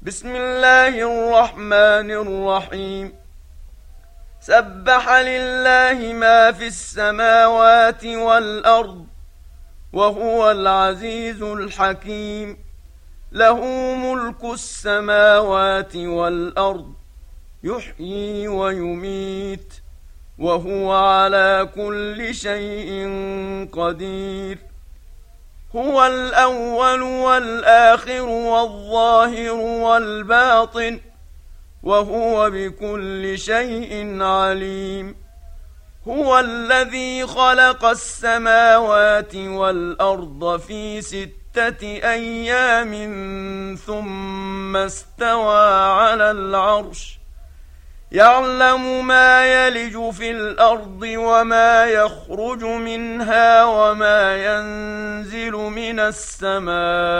بسم الله الرحمن الرحيم. سبح لله ما في السماوات والأرض وهو العزيز الحكيم. له ملك السماوات والأرض يحيي ويميت وهو على كل شيء قدير. هو الأول والآخر والظاهر والباطن وهو بكل شيء عليم. هو الذي خلق السماوات والأرض في 6 أيام ثم استوى على العرش يعلم ما يلج في الأرض وما يخرج منها وما ينزل من السماء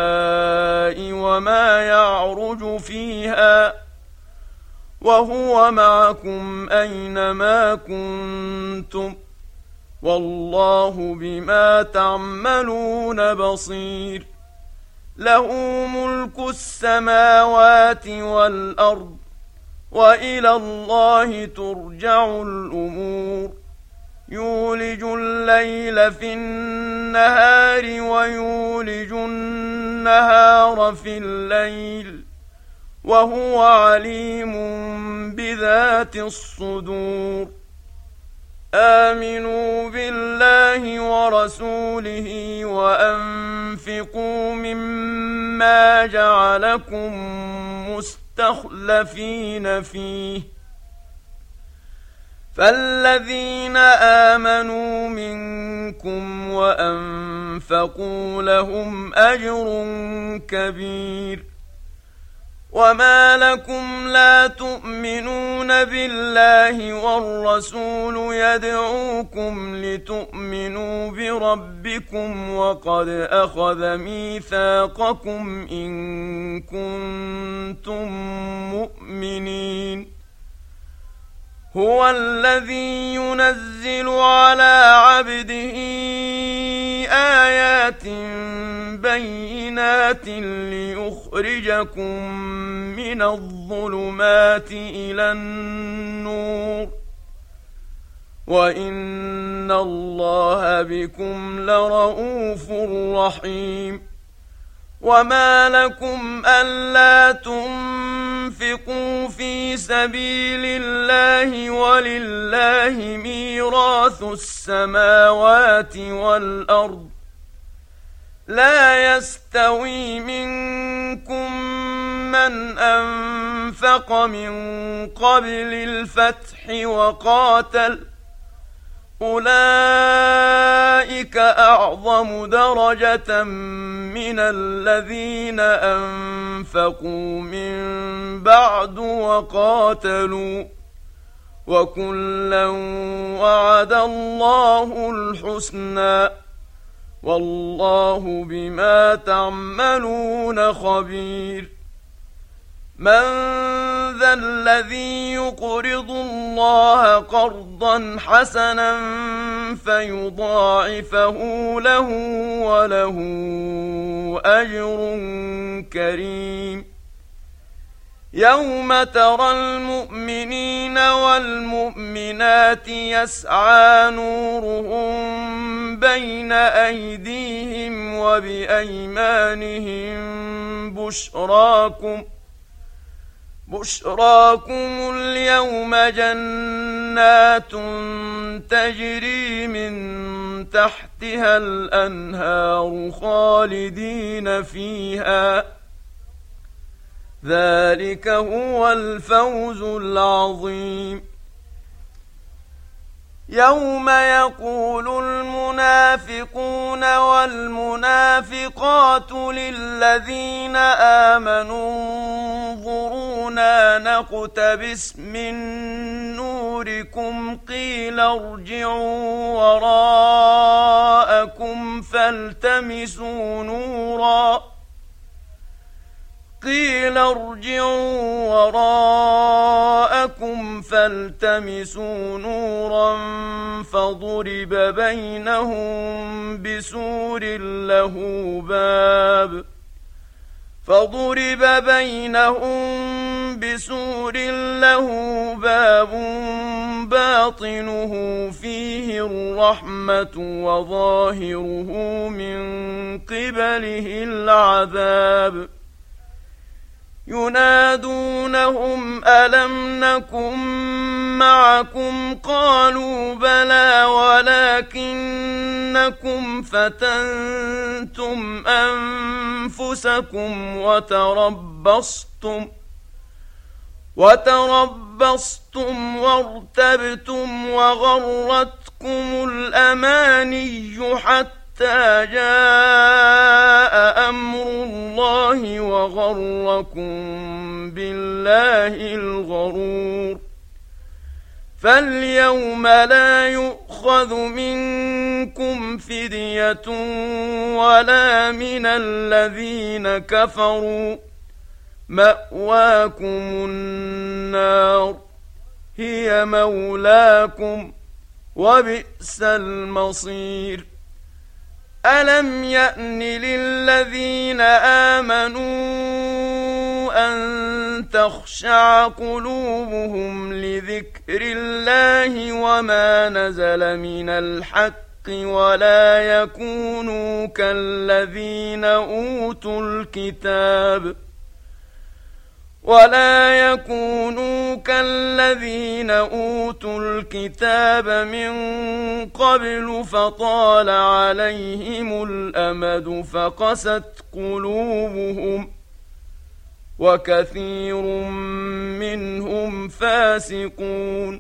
وما يعرج فيها وهو معكم أينما كنتم والله بما تعملون بصير. له ملك السماوات والأرض وإلى الله ترجع الأمور. يولج الليل في النهار ويولج النهار في الليل وهو عليم بذات الصدور. آمنوا بالله ورسوله وأنفقوا مما جعلكم مستخلفين فيه فالذين آمنوا منكم وأنفقوا لهم أجر كبير. وما لكم لا تؤمنون بالله والرسول يدعوكم لتؤمنوا بربكم وقد أخذ ميثاقكم إن كنتم مؤمنين. هو الذي ينزل على عبده آيات بينات ليخرجكم من الظلمات إلى النور وإن الله بكم لرءوف رحيم. وما لكم ألا تنفقوا في سبيل الله ولله ميراث السماوات والأرض لا يستوي منكم من أنفق من قبل الفتح وقاتل أولئك أعظم درجة من الذين أنفقوا من بعد وقاتلوا وكلا وعد الله الحسنى والله بما تعملون خبير. من ذا الذي يقرض الله قرضا حسنا فيضاعفه له وله أجر كريم. يوم ترى المؤمنين والمؤمنات يسعى نورهم بين أيديهم وبأيمانهم بشراكم اليوم جنات تجري من تحتها الأنهار خالدين فيها ذلك هو الفوز العظيم. يوم يقول المنافقون والمنافقات للذين آمنوا انظرونا نقتبس من نوركم قيل ارجعوا وراءكم فالتمسوا نورا فضرب بينهم بسور له باب فضرب بينهم بسور له باب باطنه فيه الرحمة وظاهره من قبله العذاب ينادونهم ألم نكن معكم قالوا بلى ولكنكم فتنتم أنفسكم وتربصتم وارتبتم وغرتكم الأماني حتى جاء أمر الله وغركم بالله الغرور فاليوم لا يؤخذ منكم فدية ولا من الذين كفروا مأواكم النار هي مولاكم وبئس المصير ألم يأن للذين آمنوا أن تخشع قلوبهم لذكر الله وما نزل من الحق ولا يكونوا كالذين أوتوا الكتاب من قبل فطال عليهم الأمد فقست قلوبهم وكثير منهم فاسقون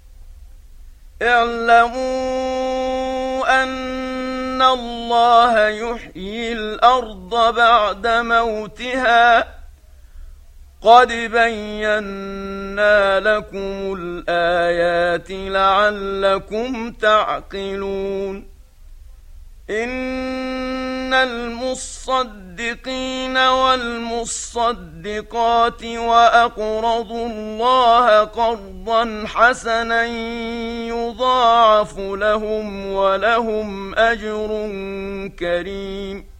اعلموا أن الله يحيي الأرض بعد موتها قد بينا لكم الآيات لعلكم تعقلون إن المصدقين والمصدقات وأقرضوا الله قرضا حسنا يضاعف لهم ولهم أجر كريم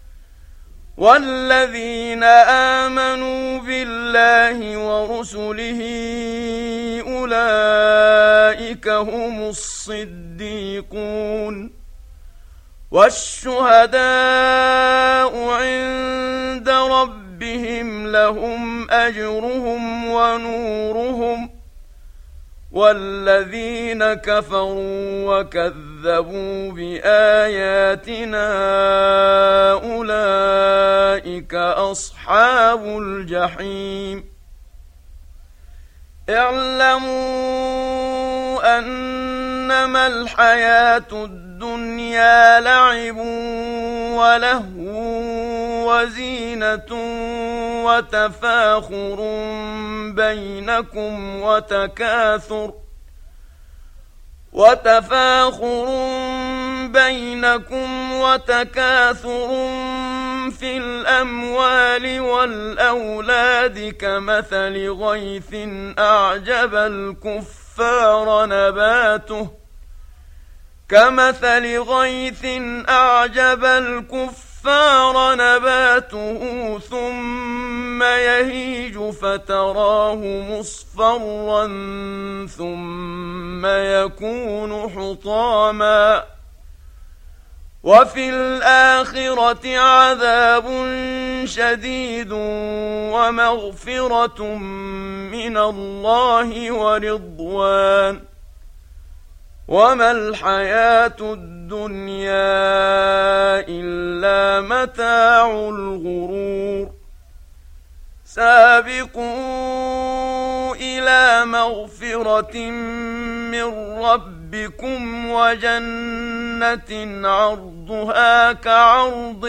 والذين آمنوا بالله ورسله أولئك هم الصديقون والشهداء عند ربهم لهم أجرهم ونورهم والذين كفروا وكذبوا بآياتنا أولئك أصحاب الجحيم اعلموا أنما الحياة الدنيا لعب ولهو وزينة وتفاخر بينكم وتكاثر في الأموال والأولاد كمثل غيث أعجب الكفار نباته ثم يهيج فتراه مصفرا ثم يكون حطاما وفي الآخرة عذاب شديد ومغفرة من الله ورضوان وما الحياة الدنيا إلا متاع الغرور سابقوا إلى مغفرة من ربكم وجنة عرضها كعرض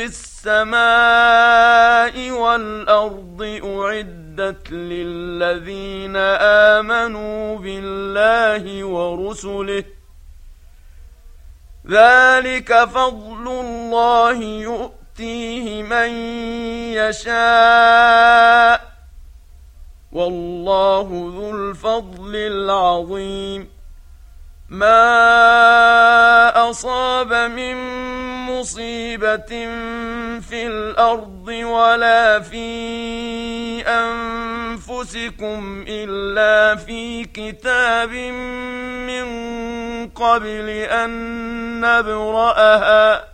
السماء والأرض أعدت للذين آمنوا بالله ورسله ذلك فضل الله يؤتيه من يشاء والله ذو الفضل العظيم ما أصاب من مصيبة في الأرض ولا في أنفسكم إلا في كتاب من قبل أن نبرأها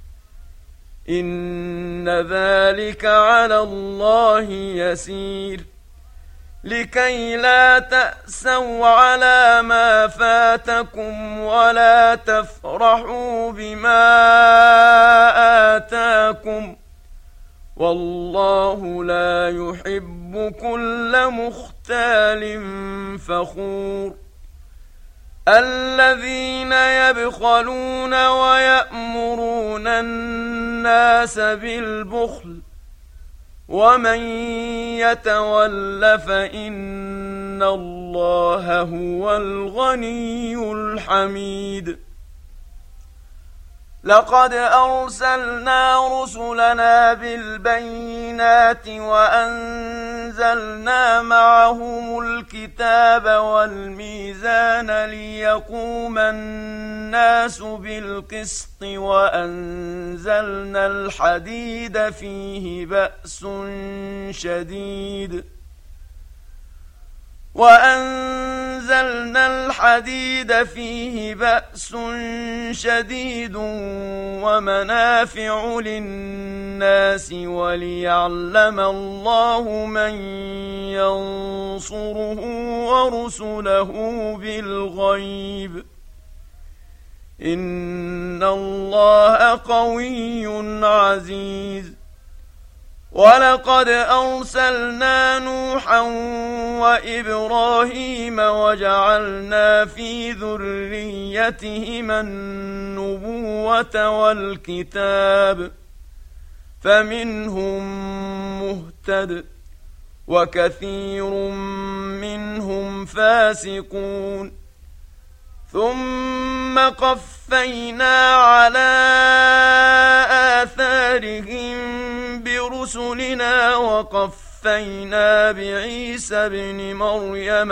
إن ذلك على الله يسير لكي لا تأسوا على ما فاتكم ولا تفرحوا بما آتاكم والله لا يحب كل مختال فخور الذين يبخلون ويأمرون الناس بالبخل ومن يتول فإن الله هو الغني الحميد لقد أرسلنا رسلنا بالبينات وأنزلنا معهم الكتاب والميزان ليقوم الناس بالقسط وأنزلنا الحديد فيه بأس شديد ومنافع للناس وليعلم الله من ينصره ورسله بالغيب إن الله قوي عزيز ولقد أرسلنا نوحا وإبراهيم وجعلنا في ذريتهما النبوة والكتاب فمنهم مهتد وكثير منهم فاسقون ثم قفينا على آثارهم برسلنا وقفينا بعيسى ابن مريم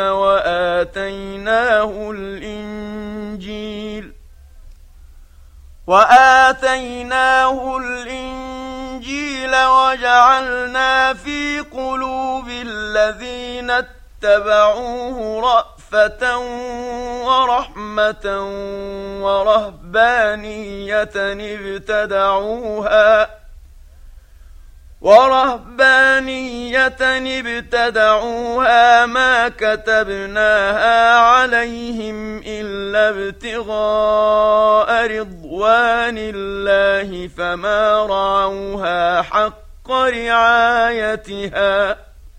وآتيناه الإنجيل وجعلنا في قلوب الذين اتبعوه رأفة ورحمة ورهبانية ابتدعوها ما كتبناها عليهم إلا ابتغاء رضوان الله فما رعوها حق رعايتها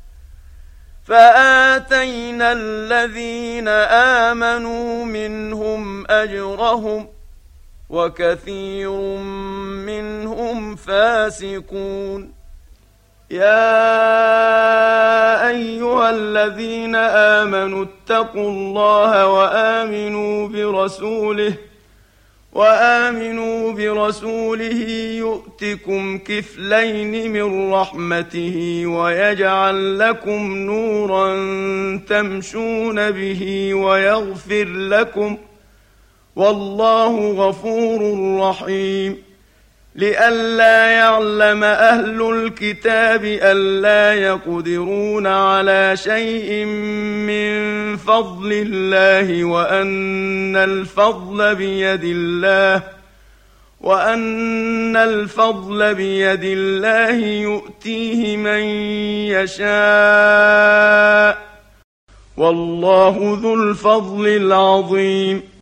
فآتينا الذين آمنوا منهم أجرهم وكثير منهم فاسقون يا أيها الذين آمنوا اتقوا الله وآمنوا برسوله يؤتكم كفلين من رحمته ويجعل لكم نورا تمشون به ويغفر لكم والله غفور رحيم لئلا يعلم أهل الكتاب ألا يقدرون على شيء من فضل الله وأن الفضل بيد الله يؤتيه من يشاء والله ذو الفضل العظيم